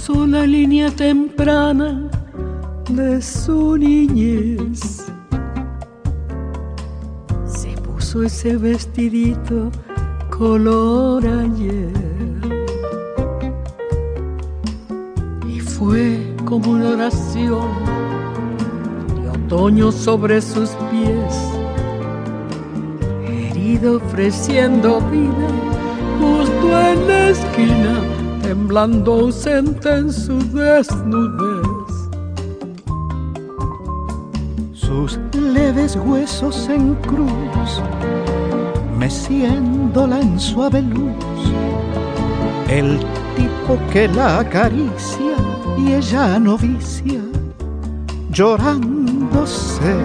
Cruzó la línea temprana de su niñez. Se puso ese vestidito color ayer. Y fue como una oración de otoño sobre sus pies, herido ofreciendo vida justo en la esquina, temblando ausente en su desnudez. Sus leves huesos en cruz, meciéndola en suave luz, el tipo que la acaricia y ella novicia, llorándose.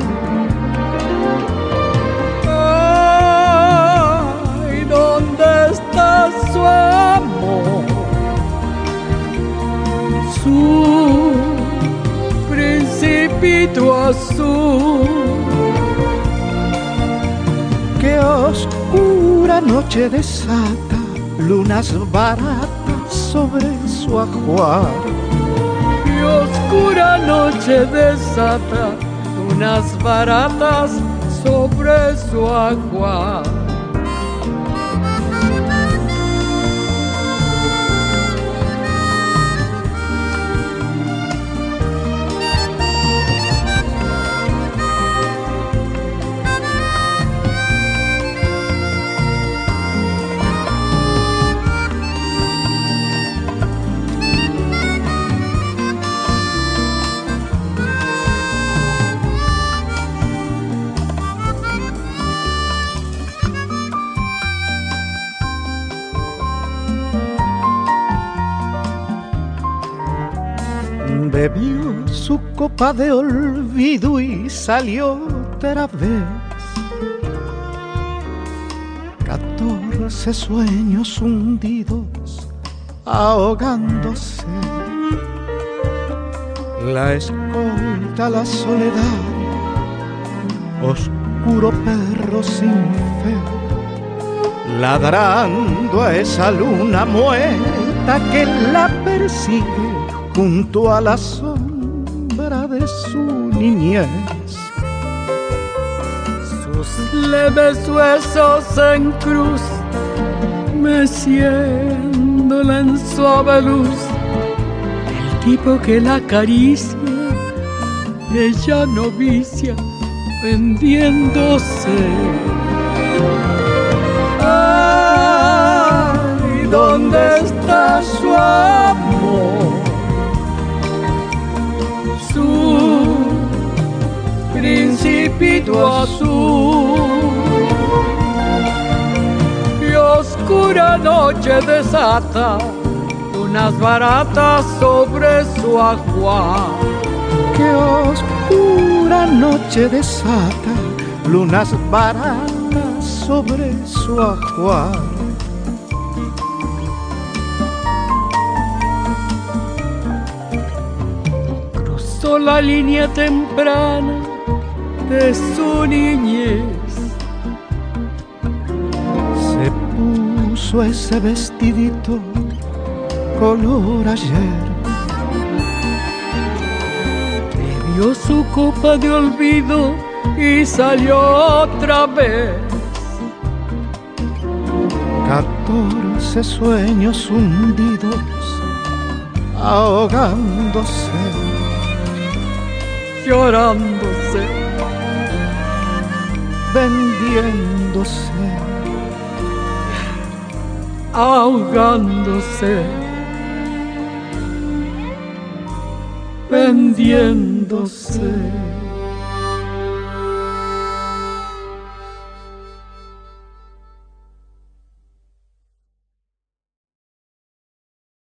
Ay, ¿dónde está su amor? Su principito azul. Qué oscura noche desata lunas baratas sobre su ajuar. Qué oscura noche desata lunas baratas sobre su ajuar. Bebió su copa de olvido y salió otra vez. 14 sueños hundidos, ahogándose. La escolta la soledad, oscuro perro sin fe, ladrando a esa luna muerta que la persigue junto a la sombra de su niñez. Sus leves huesos en cruz, meciéndola en suave luz, el tipo que la acaricia, ella novicia, vendiéndose. Ay, ¿dónde está su amor? Su principito azul. Y oscura noche desata lunas baratas sobre su ajuar. Qué oscura noche desata lunas baratas sobre su ajuar. Cruzó la línea temprana de su niñez. Se puso ese vestidito color ayer. Bebió su copa de olvido y salió otra vez. 14 sueños hundidos, ahogándose, llorándose, vendiéndose, ahogándose, vendiéndose.